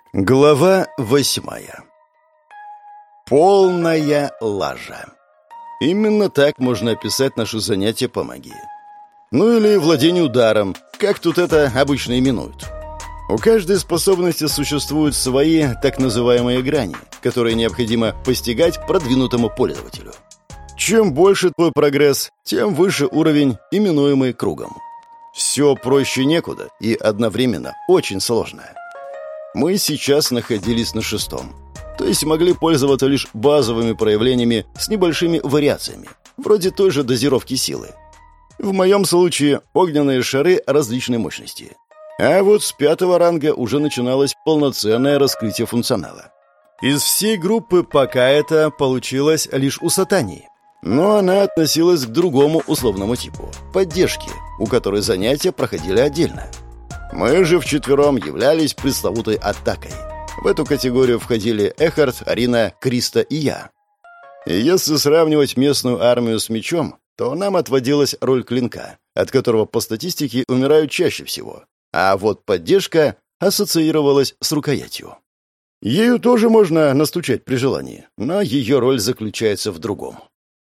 Глава 8. Полная лажа. Именно так можно описать наше занятие по магии. Ну или владение ударом, как тут это обычно именуют. У каждой способности существуют свои так называемые грани, которые необходимо постигать продвинутому пользователю. Чем больше твой прогресс, тем выше уровень, именуемый кругом. Все проще некуда и одновременно очень сложно. Мы сейчас находились на 6-м, то есть могли пользоваться лишь базовыми проявлениями с небольшими вариациями, вроде той же дозировки силы. В моем случае огненные шары различной мощности. А вот с 5-го ранга уже начиналось полноценное раскрытие функционала. Из всей группы пока это получилось лишь у Сатании. Но она относилась к другому условному типу – поддержки, у которой занятия проходили отдельно. Мы же вчетвером являлись пресловутой атакой. В эту категорию входили Эхард, Арина, Криста и я. И если сравнивать местную армию с мечом, то нам отводилась роль клинка, от которого по статистике умирают чаще всего. А вот поддержка ассоциировалась с рукоятью. Ею тоже можно настучать при желании, но ее роль заключается в другом.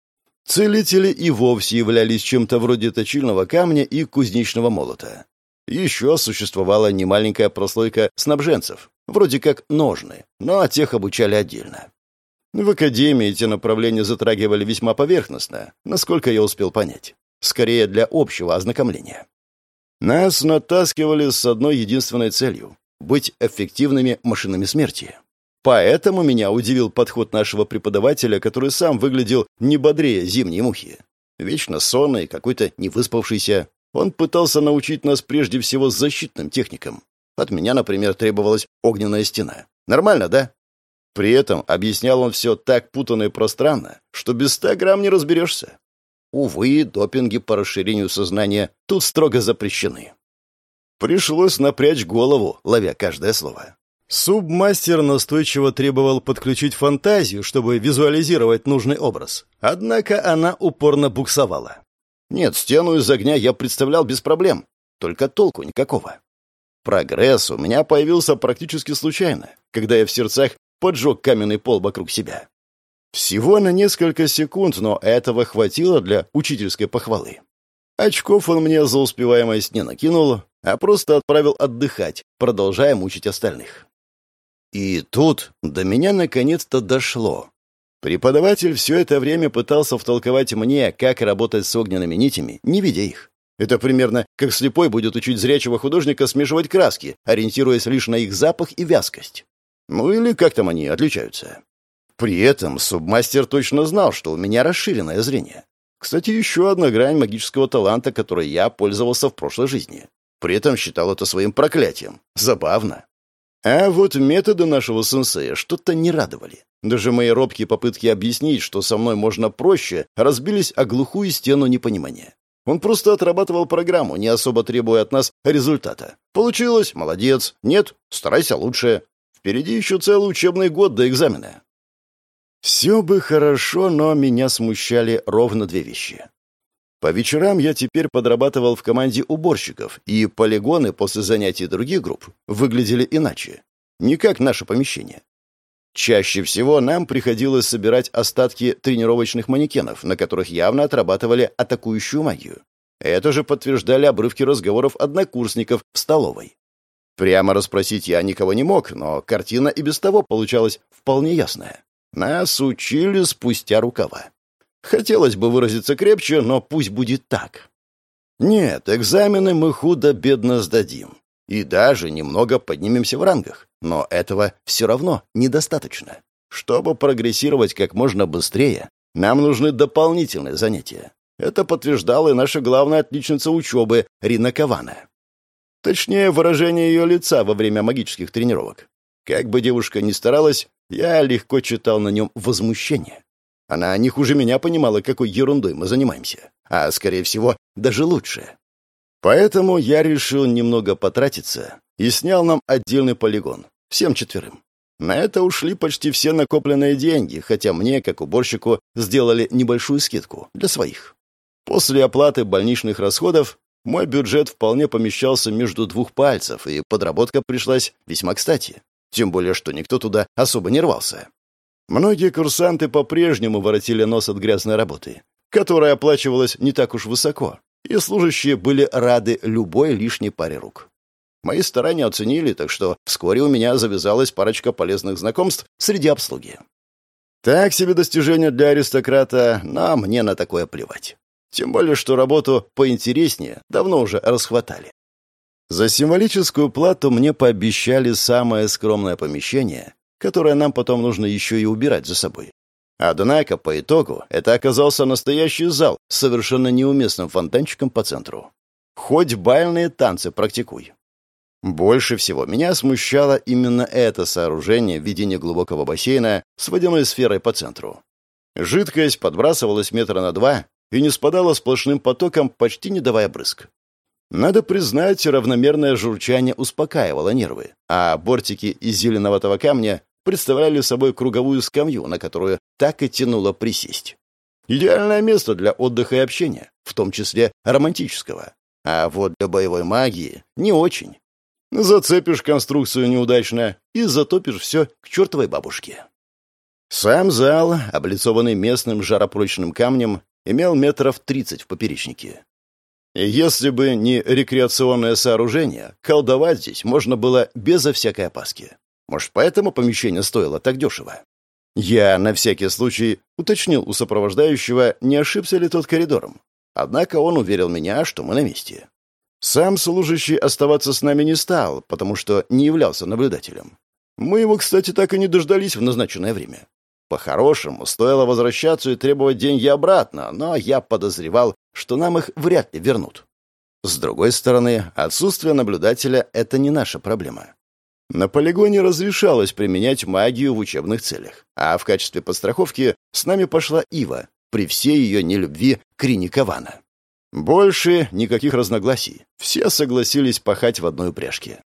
Целители и вовсе являлись чем-то вроде точильного камня и кузнечного молота. Еще существовала немаленькая прослойка снабженцев, вроде как ножны, но тех обучали отдельно. В академии эти направления затрагивали весьма поверхностно, насколько я успел понять. Скорее для общего ознакомления. Нас натаскивали с одной единственной целью — быть эффективными машинами смерти. Поэтому меня удивил подход нашего преподавателя, который сам выглядел не бодрее зимней мухи. Вечно сонный, какой-то невыспавшийся. Он пытался научить нас прежде всего защитным техникам. От меня, например, требовалась огненная стена. Нормально, да? При этом объяснял он все так путанно и пространно, что без 100 грамм не разберешься. Увы, допинги по расширению сознания тут строго запрещены. Пришлось напрячь голову, ловя каждое слово. Субмастер настойчиво требовал подключить фантазию, чтобы визуализировать нужный образ. Однако она упорно буксовала. Нет, стену из огня я представлял без проблем, только толку никакого. Прогресс у меня появился практически случайно, когда я в сердцах поджег каменный пол вокруг себя. Всего на несколько секунд, но этого хватило для учительской похвалы. Очков он мне за успеваемость не накинул, а просто отправил отдыхать, продолжая мучить остальных. И тут до меня наконец-то дошло. Преподаватель все это время пытался втолковать мне, как работать с огненными нитями, не видя их. Это примерно как слепой будет учить зрячего художника смешивать краски, ориентируясь лишь на их запах и вязкость. Ну или как там они отличаются. При этом субмастер точно знал, что у меня расширенное зрение. Кстати, еще одна грань магического таланта, которой я пользовался в прошлой жизни. При этом считал это своим проклятием. Забавно. А вот методы нашего сенсея что-то не радовали. Даже мои робкие попытки объяснить, что со мной можно проще, разбились о глухую стену непонимания. Он просто отрабатывал программу, не особо требуя от нас результата. Получилось — молодец. Нет — старайся лучше. Впереди еще целый учебный год до экзамена. Все бы хорошо, но меня смущали ровно 2 вещи. По вечерам я теперь подрабатывал в команде уборщиков, и полигоны после занятий других групп выглядели иначе. Не как наше помещение. Чаще всего нам приходилось собирать остатки тренировочных манекенов, на которых явно отрабатывали атакующую магию. Это же подтверждали обрывки разговоров однокурсников в столовой. Прямо расспросить я никого не мог, но картина и без того получалась вполне ясная. Нас учили спустя рукава. Хотелось бы выразиться крепче, но пусть будет так. Нет, экзамены мы худо-бедно сдадим. И даже немного поднимемся в рангах. Но этого все равно недостаточно. Чтобы прогрессировать как можно быстрее, нам нужны дополнительные занятия. Это подтверждала и наша главная отличница учебы Рина Кавана. Точнее, выражение ее лица во время магических тренировок. Как бы девушка ни старалась, я легко читал на нем возмущение. Она не хуже меня понимала, какой ерундой мы занимаемся. А, скорее всего, даже лучше. Поэтому я решил немного потратиться и снял нам отдельный полигон. Всем 4. На это ушли почти все накопленные деньги, хотя мне, как уборщику, сделали небольшую скидку для своих. После оплаты больничных расходов мой бюджет вполне помещался между 2 пальцев, и подработка пришлась весьма кстати. тем более что никто туда особо не рвался. Многие курсанты по-прежнему воротили нос от грязной работы, которая оплачивалась не так уж высоко, и служащие были рады любой лишней паре рук. Мои старания оценили, так что вскоре у меня завязалась парочка полезных знакомств среди обслуги. Так себе достижение для аристократа, но мне на такое плевать. Тем более, что работу поинтереснее давно уже расхватали. За символическую плату мне пообещали самое скромное помещение, которое нам потом нужно еще и убирать за собой. Однако, по итогу, это оказался настоящий зал с совершенно неуместным фонтанчиком по центру. Хоть бальные танцы практикуй. Больше всего меня смущало именно это сооружение в виде неглубокого бассейна с водяной сферой по центру. Жидкость подбрасывалась метра на 2 и не спадала сплошным потоком, почти не давая брызг. Надо признать, равномерное журчание успокаивало нервы, а бортики из зеленоватого камня представляли собой круговую скамью, на которую так и тянуло присесть. Идеальное место для отдыха и общения, в том числе романтического. А вот для боевой магии не очень. Зацепишь конструкцию неудачно и затопишь все к чертовой бабушке. Сам зал, облицованный местным жаропрочным камнем, имел метров 30 в поперечнике. И если бы не рекреационное сооружение, колдовать здесь можно было безо всякой опаски. Может, поэтому помещение стоило так дешево? Я на всякий случай уточнил у сопровождающего, не ошибся ли тот коридором. Однако он уверил меня, что мы на месте. Сам служащий оставаться с нами не стал, потому что не являлся наблюдателем. Мы его, кстати, так и не дождались в назначенное время. По-хорошему, стоило возвращаться и требовать деньги обратно, но я подозревал, что нам их вряд ли вернут. С другой стороны, отсутствие наблюдателя — это не наша проблема. На полигоне разрешалось применять магию в учебных целях, а в качестве подстраховки с нами пошла Ива, при всей ее нелюбви к Рине Кавана. Больше никаких разногласий. Все согласились пахать в одной упряжке.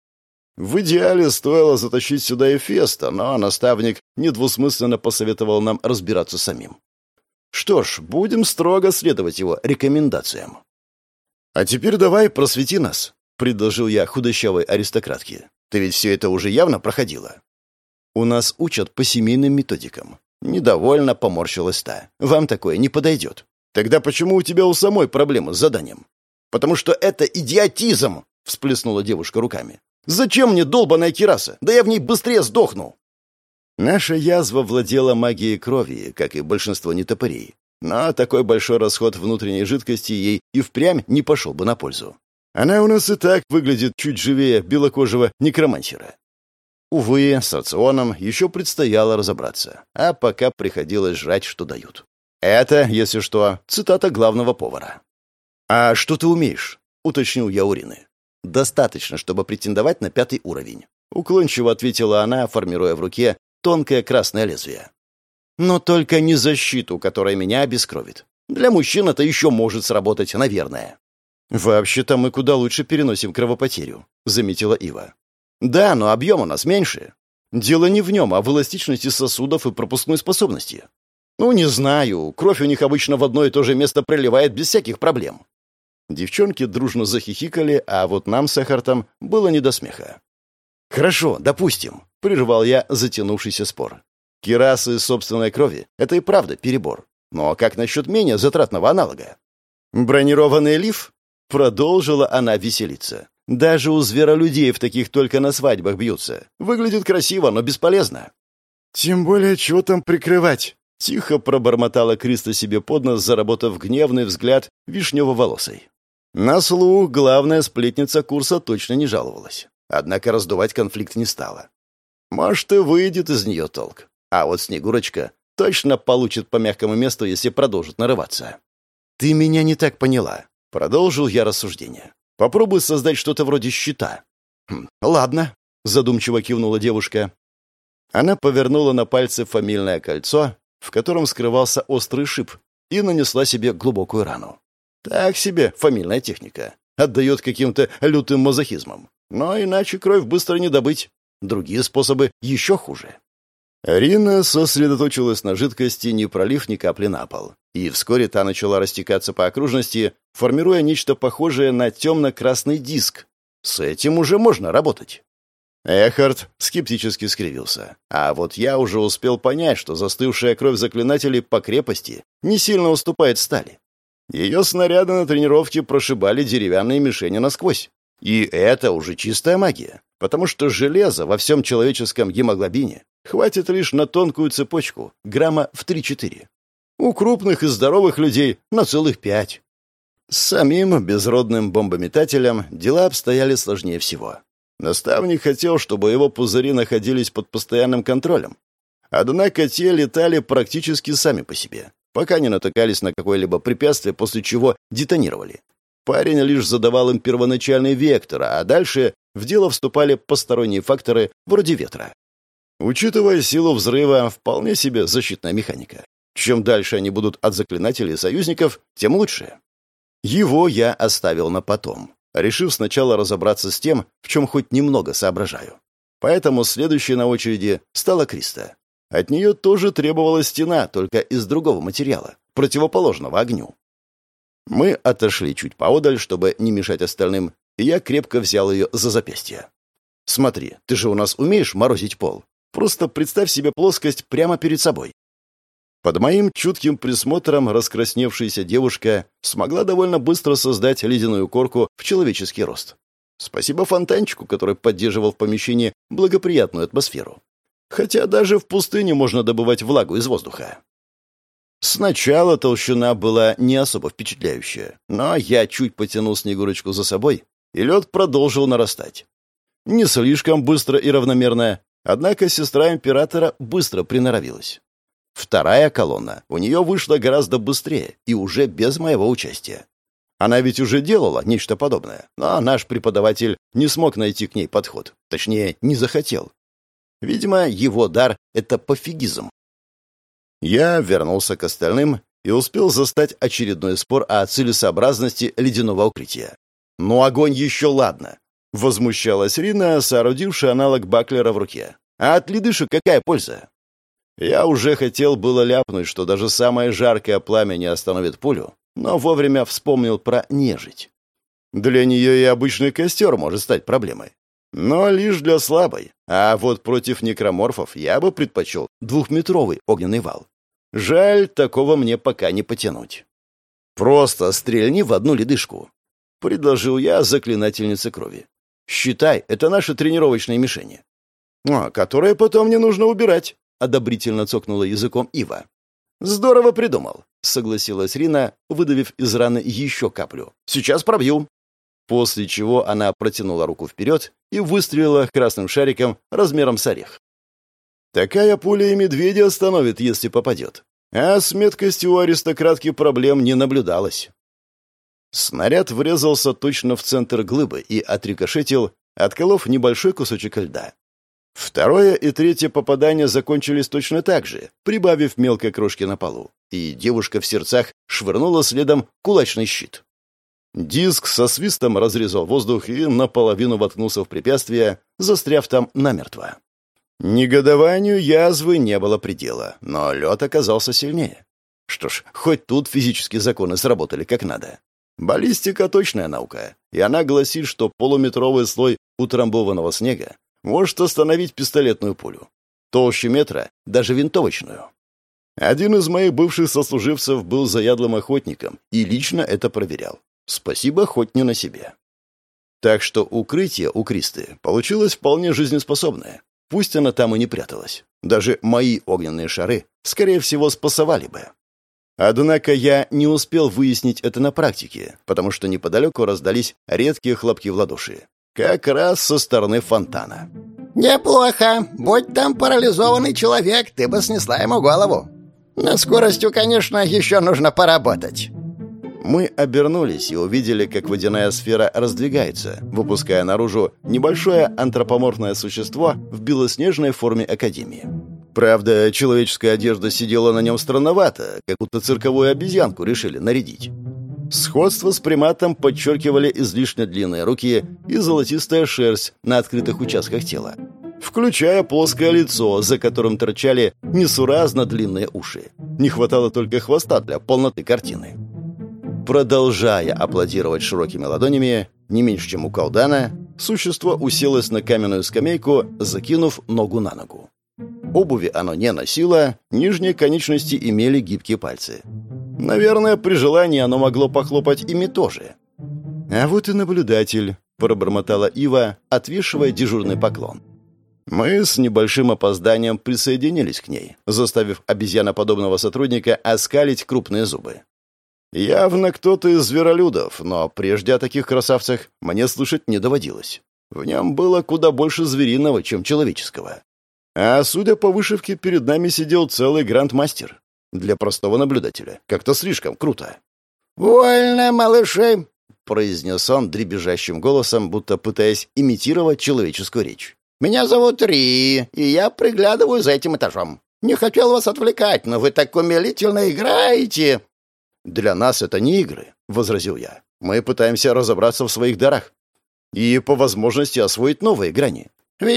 В идеале стоило затащить сюда и Феста, но наставник недвусмысленно посоветовал нам разбираться самим. Что ж, будем строго следовать его рекомендациям. «А теперь давай просвети нас», — предложил я худощавой аристократке. «Ты ведь все это уже явно проходила». «У нас учат по семейным методикам». Недовольно поморщилась та. «Вам такое не подойдет». «Тогда почему у тебя у самой проблемы с заданием?» «Потому что это идиотизм!» — всплеснула девушка руками. «Зачем мне долбаная кираса? Да я в ней быстрее сдохну!» Наша язва владела магией крови, как и большинство нетопырей. Но такой большой расход внутренней жидкости ей и впрямь не пошел бы на пользу. Она у нас и так выглядит чуть живее белокожего некромансера. Увы, с рационом еще предстояло разобраться, а пока приходилось жрать, что дают. Это, если что, цитата главного повара. «А что ты умеешь?» — уточнил я у Рины. «Достаточно, чтобы претендовать на 5-й уровень», — уклончиво ответила она, формируя в руке тонкое красное лезвие. «Но только не защиту, которая меня обескровит. Для мужчин это еще может сработать, наверное». «Вообще-то мы куда лучше переносим кровопотерю», — заметила Ива. «Да, но объем у нас меньше. Дело не в нем, а в эластичности сосудов и пропускной способности. Ну, не знаю, кровь у них обычно в одно и то же место приливает без всяких проблем». Девчонки дружно захихикали, а вот нам с Эхартом было не до смеха. «Хорошо, допустим», — прервал я затянувшийся спор. «Кирасы из собственной крови — это и правда перебор. Но как насчет менее затратного аналога?» «Бронированный лиф?» — продолжила она веселиться. «Даже у зверолюдей в таких только на свадьбах бьются. Выглядит красиво, но бесполезно». «Тем более, чего там прикрывать?» — тихо пробормотала Криста себе под нос, заработав гневный взгляд вишнево-волосой. На слух главная сплетница курса точно не жаловалась. Однако раздувать конфликт не стала. Может, и выйдет из нее толк. А вот Снегурочка точно получит по мягкому месту, если продолжит нарываться. «Ты меня не так поняла», — продолжил я рассуждение. «Попробуй создать что-то вроде щита». «Ладно», — задумчиво кивнула девушка. Она повернула на пальце фамильное кольцо, в котором скрывался острый шип, и нанесла себе глубокую рану. Так себе фамильная техника. Отдает каким-то лютым мазохизмом. Но иначе кровь быстро не добыть. Другие способы еще хуже. Рина сосредоточилась на жидкости, не пролив ни капли на пол. И вскоре та начала растекаться по окружности, формируя нечто похожее на темно-красный диск. С этим уже можно работать. Эхард скептически скривился. А вот я уже успел понять, что застывшая кровь заклинателей по крепости не сильно уступает стали. Ее снаряды на тренировке прошибали деревянные мишени насквозь. И это уже чистая магия, потому что железа во всем человеческом гемоглобине хватит лишь на тонкую цепочку, грамма в 3-4. У крупных и здоровых людей на целых 5. С самим безродным бомбометателем дела обстояли сложнее всего. Наставник хотел, чтобы его пузыри находились под постоянным контролем. Однако те летали практически сами по себе, пока не натыкались на какое-либо препятствие, после чего детонировали. Парень лишь задавал им первоначальный вектор, а дальше в дело вступали посторонние факторы вроде ветра. Учитывая силу взрыва, вполне себе защитная механика. Чем дальше они будут от заклинателей и союзников, тем лучше. Его я оставил на потом, решив сначала разобраться с тем, в чем хоть немного соображаю. Поэтому следующей на очереди стала Криста. От нее тоже требовалась стена, только из другого материала, противоположного огню. Мы отошли чуть поодаль, чтобы не мешать остальным, и я крепко взял ее за запястье. «Смотри, ты же у нас умеешь морозить пол. Просто представь себе плоскость прямо перед собой». Под моим чутким присмотром раскрасневшаяся девушка смогла довольно быстро создать ледяную корку в человеческий рост. Спасибо фонтанчику, который поддерживал в помещении благоприятную атмосферу. Хотя даже в пустыне можно добывать влагу из воздуха. Сначала толщина была не особо впечатляющая, но я чуть потянул Снегурочку за собой, и лед продолжил нарастать. Не слишком быстро и равномерно, однако сестра императора быстро приноровилась. Вторая колонна у нее вышла гораздо быстрее и уже без моего участия. Она ведь уже делала нечто подобное, но наш преподаватель не смог найти к ней подход, точнее, не захотел. Видимо, его дар — это пофигизм. Я вернулся к остальным и успел застать очередной спор о целесообразности ледяного укрытия. «Ну, огонь еще ладно!» — возмущалась Рина, соорудившая аналог Баклера в руке. «А от ледышек какая польза?» Я уже хотел было ляпнуть, что даже самое жаркое пламя не остановит пулю, но вовремя вспомнил про нежить. Для нее и обычный костер может стать проблемой. Но лишь для слабой. А вот против некроморфов я бы предпочел 2-метровый огненный вал. Жаль, такого мне пока не потянуть. «Просто стрельни в одну ледышку», — предложил я заклинательнице крови. «Считай, это наши тренировочные мишени». «Которые потом не нужно убирать», — одобрительно цокнула языком Ива. «Здорово придумал», — согласилась Рина, выдавив из раны еще каплю. «Сейчас пробью». После чего она протянула руку вперед и выстрелила красным шариком размером с орех. Такая пуля и медведя остановит, если попадет. А с меткостью у аристократки проблем не наблюдалось. Снаряд врезался точно в центр глыбы и отрикошетил, отколов небольшой кусочек льда. Второе и третье попадания закончились точно так же, прибавив мелкой крошки на полу, и девушка в сердцах швырнула следом кулачный щит. Диск со свистом разрезал воздух и наполовину воткнулся в препятствие, застряв там намертво. Негодованию язвы не было предела, но лед оказался сильнее. Что ж, хоть тут физические законы сработали как надо. Баллистика — точная наука, и она гласит, что полуметровый слой утрамбованного снега может остановить пистолетную пулю. Толще метра — даже винтовочную. Один из моих бывших сослуживцев был заядлым охотником и лично это проверял. Спасибо, хоть не на себе. Так что укрытие у Кристы получилось вполне жизнеспособное. Пусть она там и не пряталась. Даже мои огненные шары, скорее всего, спасовали бы. Однако я не успел выяснить это на практике, потому что неподалеку раздались редкие хлопки в ладоши. Как раз со стороны фонтана. «Неплохо. Будь там парализованный человек, ты бы снесла ему голову. Над скоростью, конечно, еще нужно поработать». Мы обернулись и увидели, как водяная сфера раздвигается, выпуская наружу небольшое антропоморфное существо в белоснежной форме Академии. Правда, человеческая одежда сидела на нем странновато, как будто цирковую обезьянку решили нарядить. Сходство с приматом подчеркивали излишне длинные руки и золотистая шерсть на открытых участках тела, включая плоское лицо, за которым торчали несуразно длинные уши. Не хватало только хвоста для полноты картины. Продолжая аплодировать широкими ладонями, не меньше, чем у колдана, Существо уселось на каменную скамейку, закинув ногу на ногу. Обуви оно не носило, нижние конечности имели гибкие пальцы. Наверное, при желании оно могло похлопать ими тоже. «А вот и наблюдатель», — пробормотала Ива, отвешивая дежурный поклон. Мы с небольшим опозданием присоединились к ней, заставив обезьяноподобного сотрудника оскалить крупные зубы. Явно кто-то из зверолюдов, но прежде о таких красавцах мне слышать не доводилось. В нем было куда больше звериного, чем человеческого. А судя по вышивке, перед нами сидел целый грандмастер. Для простого наблюдателя как-то слишком круто. «Вольно, малыши!» — произнес он дребезжащим голосом, будто пытаясь имитировать человеческую речь. «Меня зовут Ри, и я приглядываю за этим этажом. Не хотел вас отвлекать, но вы так умилительно играете!» «Для нас это не игры», — возразил я. «Мы пытаемся разобраться в своих дарах и, по возможности, освоить новые грани».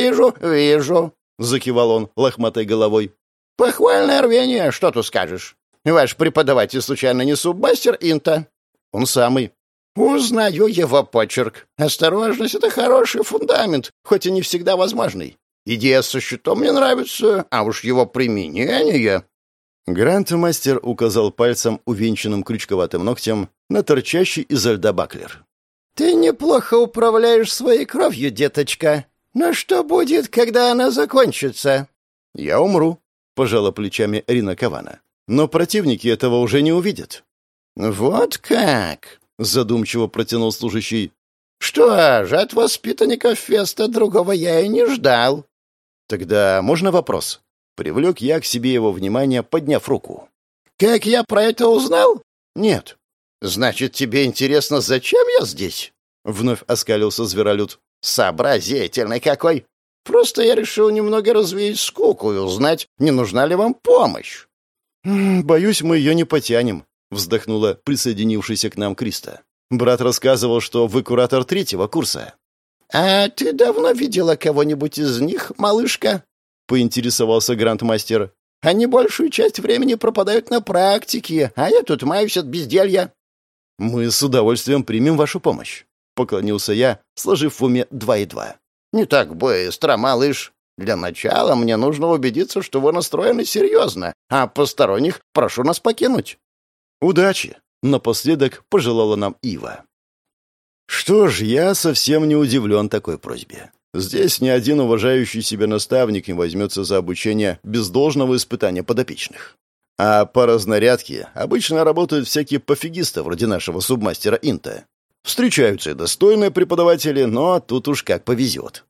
«Вижу», — закивал он лохматой головой. «Похвальное рвение, что тут скажешь? Ваш преподаватель случайно не субмастер Инта?» «Он самый». «Узнаю его почерк. Осторожность — это хороший фундамент, хоть и не всегда возможный. Идея со щитом мне нравится, а уж его применение...» Грандмастер указал пальцем, увенчанным крючковатым ногтем, на торчащий изо льда баклер. «Ты неплохо управляешь своей кровью, деточка. Но что будет, когда она закончится?» «Я умру», — пожала плечами Рина Кавана. «Но противники этого уже не увидят». «Вот как?» — задумчиво протянул служащий. «Что ж, от воспитанников Феста другого я и не ждал». «Тогда можно вопрос?» Привлек я к себе его внимание, подняв руку. «Как я про это узнал?» «Нет». «Значит, тебе интересно, зачем я здесь?» Вновь оскалился зверолюд. «Сообразительный какой! Просто я решил немного развеять скуку и узнать, не нужна ли вам помощь». «Боюсь, мы ее не потянем», — вздохнула присоединившаяся к нам Криста. «Брат рассказывал, что вы куратор 3-го курса». «А ты давно видела кого-нибудь из них, малышка?» — поинтересовался грандмастер. «Они большую часть времени пропадают на практике, а я тут маюсь от безделья». «Мы с удовольствием примем вашу помощь», — поклонился я, сложив в уме 2 и 2. «Не так быстро, малыш. Для начала мне нужно убедиться, что вы настроены серьезно, а посторонних прошу нас покинуть». «Удачи!» — напоследок пожелала нам Ива. Что ж, я совсем не удивлен такой просьбе. Здесь ни один уважающий себя наставник не возьмется за обучение без должного испытания подопечных. А по разнарядке обычно работают всякие пофигисты вроде нашего субмастера Инта. Встречаются и достойные преподаватели, но тут уж как повезет.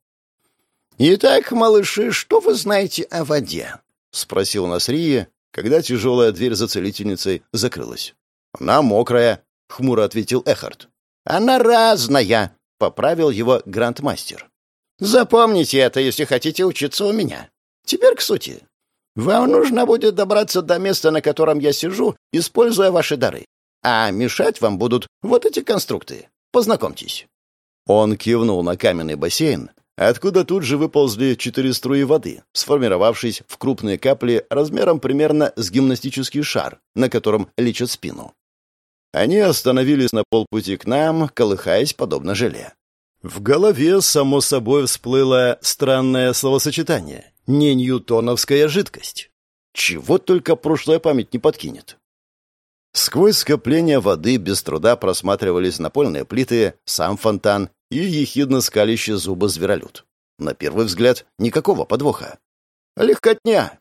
«Итак, малыши, что вы знаете о воде?» — спросил нас Рия, когда тяжелая дверь за целительницей закрылась. «Она мокрая», — хмуро ответил Эхард. «Она разная», — поправил его грандмастер. «Запомните это, если хотите учиться у меня. Теперь к сути. Вам нужно будет добраться до места, на котором я сижу, используя ваши дары. А мешать вам будут вот эти конструкты. Познакомьтесь». Он кивнул на каменный бассейн, откуда тут же выползли 4 струи воды, сформировавшись в крупные капли размером примерно с гимнастический шар, на котором лечат спину. Они остановились на полпути к нам, колыхаясь подобно желе. В голове, само собой, всплыло странное словосочетание — не ньютоновская жидкость. Чего только прошлая память не подкинет. Сквозь скопление воды без труда просматривались напольные плиты, сам фонтан и ехидно скалящие зубы зверолюд. На первый взгляд, никакого подвоха. Легкотня.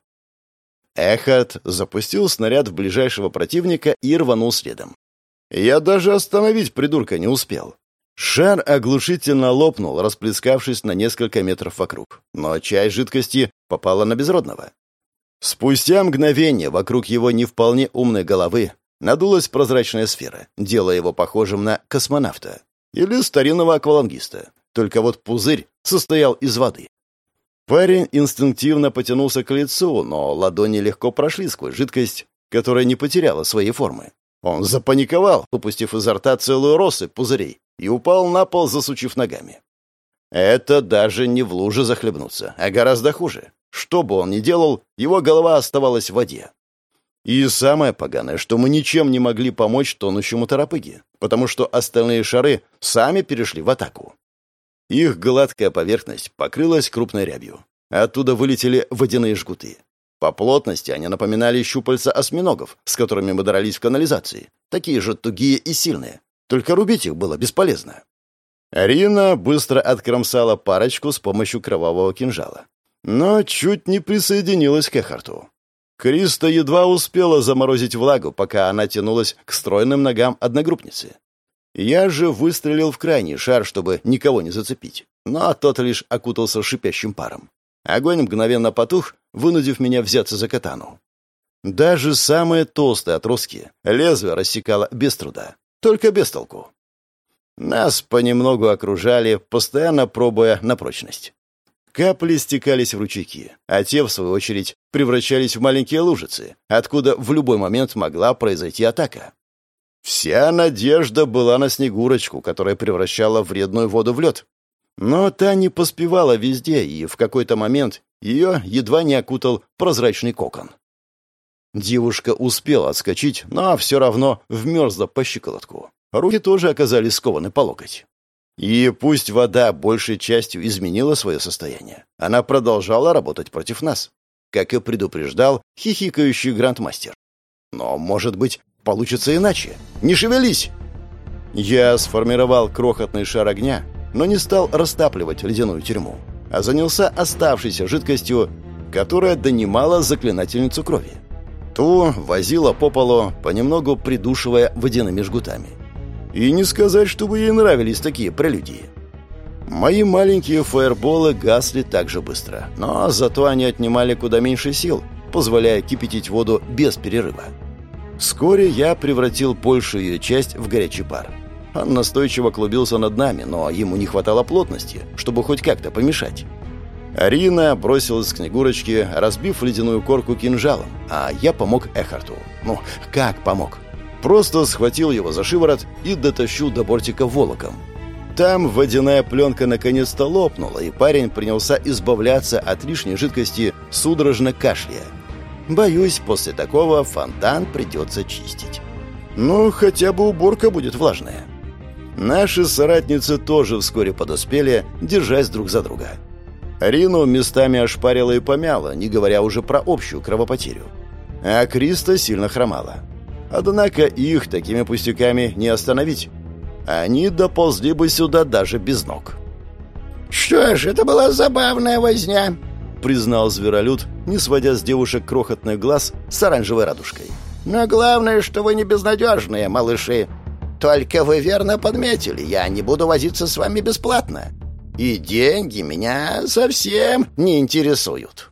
Эхард запустил снаряд в ближайшего противника и рванул следом. Я даже остановить придурка не успел. Шар оглушительно лопнул, расплескавшись на несколько метров вокруг, но часть жидкости попала на безродного. Спустя мгновение вокруг его не вполне умной головы надулась прозрачная сфера, делая его похожим на космонавта или старинного аквалангиста, только вот пузырь состоял из воды. Парень инстинктивно потянулся к лицу, но ладони легко прошли сквозь жидкость, которая не потеряла своей формы. Он запаниковал, выпустив изо рта целую россыпь пузырей, и упал на пол, засучив ногами. Это даже не в луже захлебнуться, а гораздо хуже. Что бы он ни делал, его голова оставалась в воде. И самое поганое, что мы ничем не могли помочь тонущему торопыге, потому что остальные шары сами перешли в атаку. Их гладкая поверхность покрылась крупной рябью. Оттуда вылетели водяные жгуты. По плотности они напоминали щупальца осьминогов, с которыми мы дрались в канализации. Такие же тугие и сильные. Только рубить их было бесполезно. Рина быстро откромсала парочку с помощью кровавого кинжала. Но чуть не присоединилась к Эхарту. Криста едва успела заморозить влагу, пока она тянулась к стройным ногам одногруппницы. Я же выстрелил в крайний шар, чтобы никого не зацепить. Но тот лишь окутался шипящим паром. Огонь мгновенно потух, вынудив меня взяться за катану. Даже самые толстые отростки лезвие рассекало без труда, только без толку. Нас понемногу окружали, постоянно пробуя на прочность. Капли стекались в ручейки, а те, в свою очередь, превращались в маленькие лужицы, откуда в любой момент могла произойти атака. Вся надежда была на Снегурочку, которая превращала вредную воду в лед. Но та не поспевала везде, и в какой-то момент ее едва не окутал прозрачный кокон. Девушка успела отскочить, но все равно вмерзла по щиколотку. Руки тоже оказались скованы по локоть. И пусть вода большей частью изменила свое состояние, она продолжала работать против нас, как и предупреждал хихикающий грандмастер. Но, может быть, получится иначе. Не шевелись! Я сформировал крохотный шар огня, но не стал растапливать ледяную тюрьму, а занялся оставшейся жидкостью, которая донимала заклинательницу крови. Ту возила по полу, понемногу придушивая водяными жгутами. И не сказать, чтобы ей нравились такие прелюдии. Мои маленькие фаерболы гасли так же быстро, но зато они отнимали куда меньше сил, позволяя кипятить воду без перерыва. Вскоре я превратил большую ее часть в горячий пар. Он настойчиво клубился над нами, но ему не хватало плотности, чтобы хоть как-то помешать. Арина бросилась к Снегурочке, разбив ледяную корку кинжалом, а я помог Эхарту. Ну, как помог? Просто схватил его за шиворот и дотащил до бортика волоком. Там водяная пленка наконец-то лопнула, и парень принялся избавляться от лишней жидкости, судорожно кашляя. Боюсь, после такого фонтан придется чистить. Ну, хотя бы уборка будет влажная. Наши соратницы тоже вскоре подоспели, держась друг за друга. Рину местами ошпарила и помяла, не говоря уже про общую кровопотерю. А Криста сильно хромала. Однако их такими пустяками не остановить. Они доползли бы сюда даже без ног. «Что ж, это была забавная возня», — признал зверолюд, не сводя с девушек крохотных глаз с оранжевой радужкой. «Но главное, что вы не безнадежные, малыши. Только вы верно подметили, я не буду возиться с вами бесплатно. И деньги меня совсем не интересуют».